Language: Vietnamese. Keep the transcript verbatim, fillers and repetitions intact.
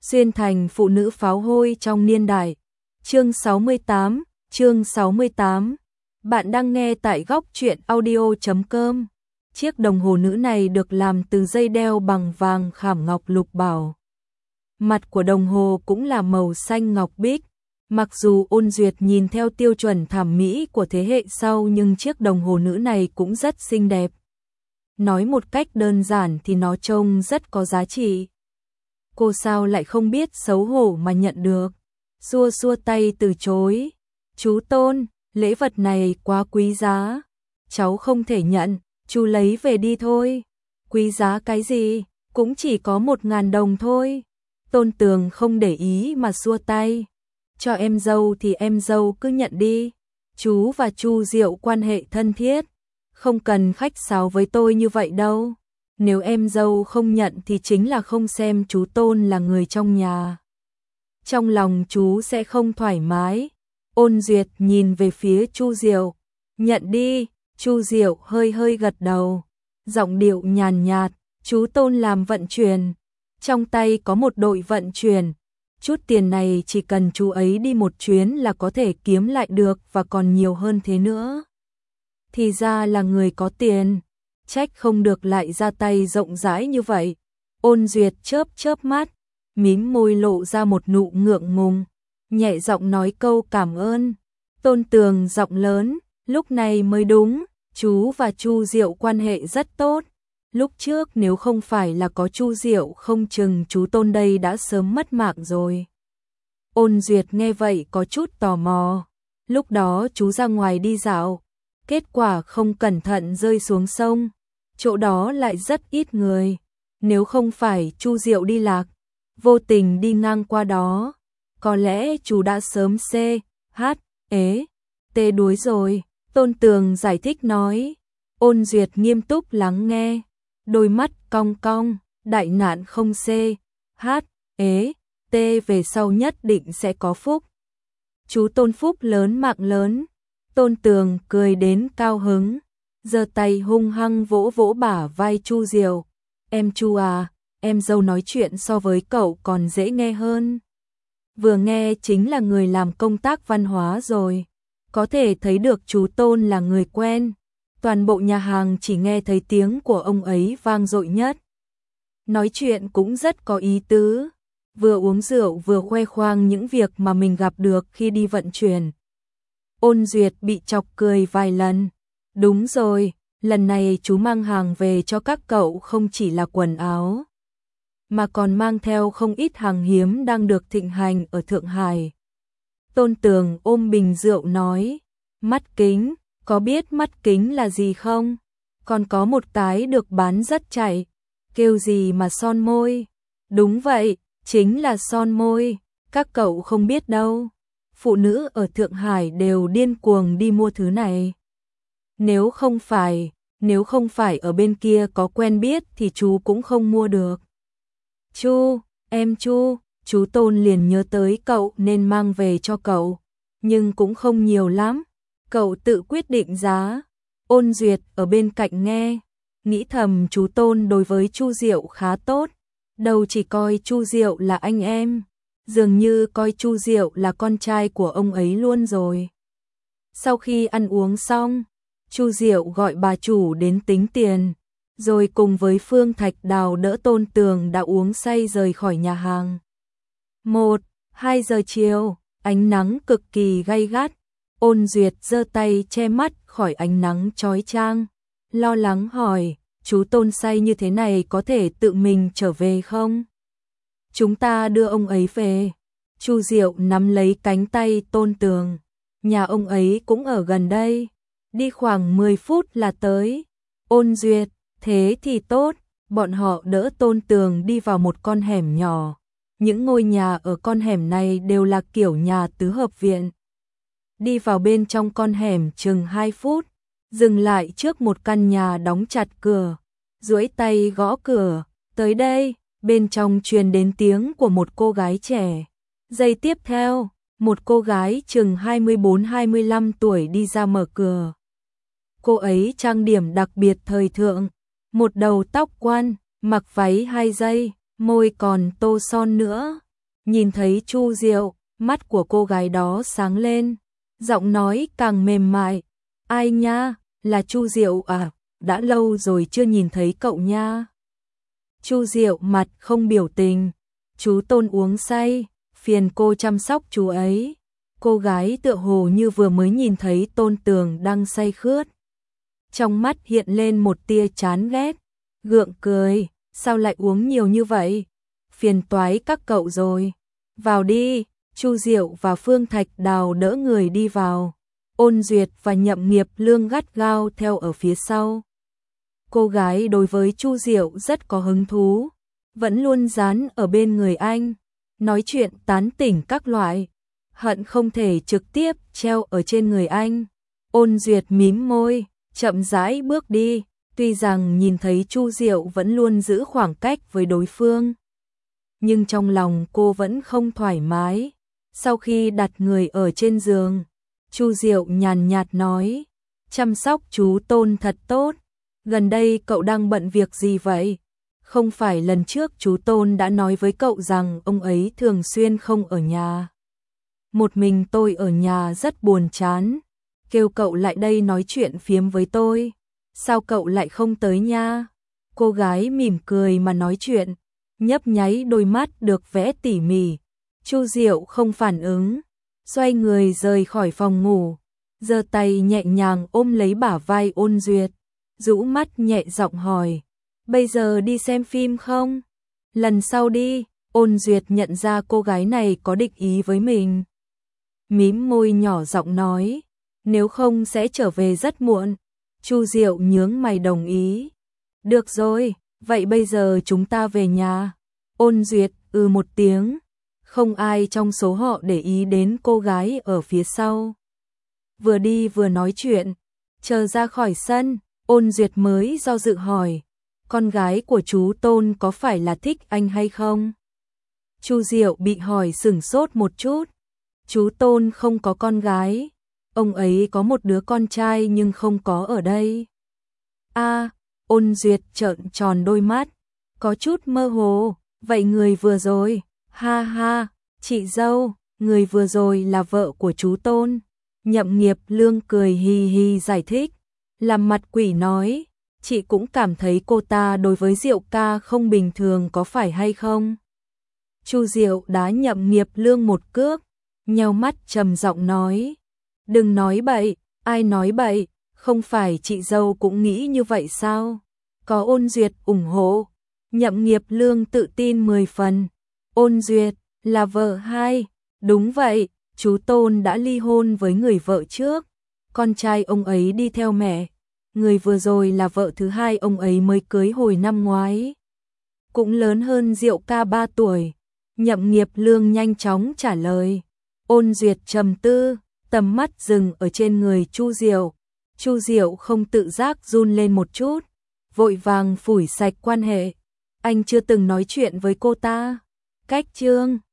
Xuyên thành phụ nữ pháo hôi trong niên đại. Chương sáu mươi tám, chương sáu mươi tám. Bạn đang nghe tại góc truyện audio chấm com. Chiếc đồng hồ nữ này được làm từ dây đeo bằng vàng khảm ngọc lục bảo. Mặt của đồng hồ cũng là màu xanh ngọc bích. Mặc dù Ôn Duyệt nhìn theo tiêu chuẩn thẩm mỹ của thế hệ sau nhưng chiếc đồng hồ nữ này cũng rất xinh đẹp. Nói một cách đơn giản thì nó trông rất có giá trị. Cô sao lại không biết xấu hổ mà nhận được. Xua xua tay từ chối. Chú Tôn, lễ vật này quá quý giá. Cháu không thể nhận, chú lấy về đi thôi. Quý giá cái gì, cũng chỉ có một ngàn đồng thôi. Tôn Tường không để ý mà xua tay. Cho em dâu thì em dâu cứ nhận đi. Chú và Chu Diệu quan hệ thân thiết. Không cần khách sáo với tôi như vậy đâu. Nếu em dâu không nhận thì chính là không xem chú Tôn là người trong nhà. Trong lòng chú sẽ không thoải mái. Ôn Duyệt nhìn về phía Chu Diệu. Nhận đi. Chu Diệu hơi hơi gật đầu. Giọng điệu nhàn nhạt. Chú Tôn làm vận chuyển. Trong tay có một đội vận chuyển. Chút tiền này chỉ cần chú ấy đi một chuyến là có thể kiếm lại được và còn nhiều hơn thế nữa. Thì ra là người có tiền. Trách không được lại ra tay rộng rãi như vậy. Ôn Duyệt chớp chớp mắt, mím môi lộ ra một nụ ngượng ngùng, nhẹ giọng nói câu cảm ơn. Tôn Tường giọng lớn, lúc này mới đúng, chú và Chu Diệu quan hệ rất tốt. Lúc trước nếu không phải là có Chu Diệu không chừng chú Tôn đây đã sớm mất mạng rồi. Ôn Duyệt nghe vậy có chút tò mò. Lúc đó chú ra ngoài đi dạo, kết quả không cẩn thận rơi xuống sông. Chỗ đó lại rất ít người. Nếu không phải Chu Diệu đi lạc, vô tình đi ngang qua đó, có lẽ chú đã sớm C, H, ế, T đuối rồi. Tôn Tường giải thích nói. Ôn Duyệt nghiêm túc lắng nghe. Đôi mắt cong cong, đại nạn không C, H, ế, T về sau nhất định sẽ có phúc. Chú Tôn phúc lớn mạng lớn. Tôn Tường cười đến cao hứng, giơ tay hung hăng vỗ vỗ bả vai Chu Diệu. Em Chu à, em dâu nói chuyện so với cậu còn dễ nghe hơn. Vừa nghe chính là người làm công tác văn hóa rồi. Có thể thấy được chú Tôn là người quen. Toàn bộ nhà hàng chỉ nghe thấy tiếng của ông ấy vang dội nhất. Nói chuyện cũng rất có ý tứ. Vừa uống rượu vừa khoe khoang những việc mà mình gặp được khi đi vận chuyển. Ôn Duyệt bị chọc cười vài lần. Đúng rồi, lần này chú mang hàng về cho các cậu không chỉ là quần áo, mà còn mang theo không ít hàng hiếm đang được thịnh hành ở Thượng Hải. Tôn Tường ôm bình rượu nói, mắt kính, có biết mắt kính là gì không? Còn có một cái được bán rất chạy, kêu gì mà son môi. Đúng vậy, chính là son môi, các cậu không biết đâu. Phụ nữ ở Thượng Hải đều điên cuồng đi mua thứ này. Nếu không phải, nếu không phải ở bên kia có quen biết thì chú cũng không mua được. Chu, em Chu, chú Tôn liền nhớ tới cậu nên mang về cho cậu, nhưng cũng không nhiều lắm. Cậu tự quyết định giá. Ôn Duyệt ở bên cạnh nghe, nghĩ thầm chú Tôn đối với Chu Diệu khá tốt, đâu chỉ coi Chu Diệu là anh em, dường như coi Chu Diệu là con trai của ông ấy luôn rồi. Sau khi ăn uống xong, Chu Diệu gọi bà chủ đến tính tiền, rồi cùng với Phương Thạch Đào đỡ Tôn Tường đã uống say rời khỏi nhà hàng. Một, hai giờ chiều, ánh nắng cực kỳ gay gắt. Ôn Duyệt giơ tay che mắt khỏi ánh nắng chói chang, lo lắng hỏi, chú Tôn say như thế này có thể tự mình trở về không? Chúng ta đưa ông ấy về. Chu Diệu nắm lấy cánh tay Tôn Tường. Nhà ông ấy cũng ở gần đây, đi khoảng mười phút là tới. Ôn Duyệt, thế thì tốt. Bọn họ đỡ Tôn Tường đi vào một con hẻm nhỏ. Những ngôi nhà ở con hẻm này đều là kiểu nhà tứ hợp viện. Đi vào bên trong con hẻm chừng hai phút, dừng lại trước một căn nhà đóng chặt cửa, duỗi tay gõ cửa. Tới đây, bên trong truyền đến tiếng của một cô gái trẻ. Giây tiếp theo, một cô gái chừng hai mươi bốn hai mươi lăm tuổi đi ra mở cửa. Cô ấy trang điểm đặc biệt thời thượng, một đầu tóc quăn, mặc váy hai dây, môi còn tô son nữa, Nhìn thấy Chu Diệu, mắt của cô gái đó sáng lên, giọng nói càng mềm mại. Ai nha, là Chu Diệu à, đã lâu rồi chưa nhìn thấy cậu nha. Chu Diệu mặt không biểu tình. Chú Tôn uống say, phiền cô chăm sóc chú ấy. Cô gái tựa hồ như vừa mới nhìn thấy Tôn Tường đang say khướt. Trong mắt hiện lên một tia chán ghét, gượng cười, sao lại uống nhiều như vậy? Phiền toái các cậu rồi. Vào đi. Chu Diệu và Phương Thạch Đào đỡ người đi vào. Ôn Duyệt và Nhậm Nghiệp Lương gắt gao theo ở phía sau. Cô gái đối với Chu Diệu rất có hứng thú, vẫn luôn dán ở bên người anh, nói chuyện tán tỉnh các loại, hận không thể trực tiếp treo ở trên người anh. Ôn Duyệt mím môi, chậm rãi bước đi, tuy rằng nhìn thấy Chu Diệu vẫn luôn giữ khoảng cách với đối phương, nhưng trong lòng cô vẫn không thoải mái. Sau khi đặt người ở trên giường, Chu Diệu nhàn nhạt nói, chăm sóc chú Tôn thật tốt, gần đây cậu đang bận việc gì vậy? Không phải lần trước chú Tôn đã nói với cậu rằng ông ấy thường xuyên không ở nhà. Một mình tôi ở nhà rất buồn chán, kêu cậu lại đây nói chuyện phiếm với tôi. Sao cậu lại không tới nha? Cô gái mỉm cười mà nói chuyện, nhấp nháy đôi mắt được vẽ tỉ mỉ. Chu Diệu không phản ứng, xoay người rời khỏi phòng ngủ, giơ tay nhẹ nhàng ôm lấy bả vai Ôn Duyệt, rũ mắt nhẹ giọng hỏi, bây giờ đi xem phim không? Lần sau đi. Ôn Duyệt nhận ra cô gái này có địch ý với mình, mím môi nhỏ giọng nói, nếu không sẽ trở về rất muộn. Chu Diệu nhướng mày đồng ý. Được rồi, vậy bây giờ chúng ta về nhà. Ôn Duyệt ừ một tiếng, không ai trong số họ để ý đến cô gái ở phía sau. Vừa đi vừa nói chuyện, chờ ra khỏi sân, Ôn Duyệt mới do dự hỏi, con gái của chú Tôn có phải là thích anh hay không? Chu Diệu bị hỏi sửng sốt một chút. Chú Tôn không có con gái, ông ấy có một đứa con trai nhưng không có ở đây. A, Ôn Duyệt trợn tròn đôi mắt, có chút mơ hồ, vậy người vừa rồi, ha ha, chị dâu, người vừa rồi là vợ của chú Tôn. Nhậm Nghiệp Lương cười hi hi giải thích, làm mặt quỷ nói, chị cũng cảm thấy cô ta đối với Diệu ca không bình thường có phải hay không? Chu Diệu đá Nhậm Nghiệp Lương một cước, nheo mắt trầm giọng nói, đừng nói bậy. Ai nói bậy, không phải chị dâu cũng nghĩ như vậy sao? Có Ôn Duyệt ủng hộ, Nhậm Nghiệp Lương tự tin mười phần. Ôn Duyệt là vợ hai, đúng vậy, chú Tôn đã ly hôn với người vợ trước, con trai ông ấy đi theo mẹ, người vừa rồi là vợ thứ hai ông ấy mới cưới hồi năm ngoái, cũng lớn hơn Diệu ca ba tuổi. Nhậm Nghiệp Lương nhanh chóng trả lời. Ôn Duyệt trầm tư, tầm mắt dừng ở trên người Chu Diệu. Chu Diệu không tự giác run lên một chút, vội vàng phủi sạch quan hệ. Anh chưa từng nói chuyện với cô ta. Cách chương